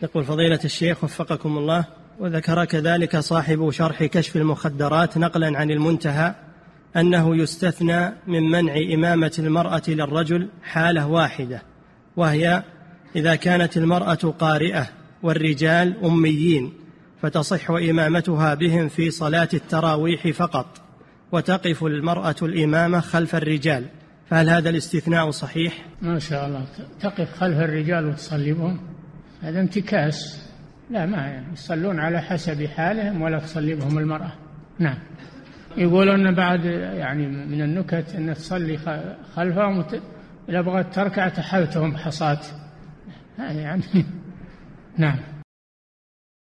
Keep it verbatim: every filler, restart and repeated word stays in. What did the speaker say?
يقول فضيلة الشيخ وفقكم الله، وذكر كذلك صاحب شرح كشف المخدرات نقلا عن المنتهى أنه يستثنى من منع إمامة المرأة للرجل حالة واحدة، وهي إذا كانت المرأة قارئة والرجال أميين، فتصح إمامتها بهم في صلاة التراويح فقط، وتقف المرأة الإمامة خلف الرجال، فهل هذا الاستثناء صحيح؟ ما شاء الله، تقف خلف الرجال وتصلي بهم، هذا انتكاس. لا، ما يعني يصلون على حسب حالهم ولا تصلي بهم المرأة. نعم. يقولون بعد يعني من النكت أن تصلي خلفهم إذا بغت تركع تحلتهم بحصات، يعني نعم.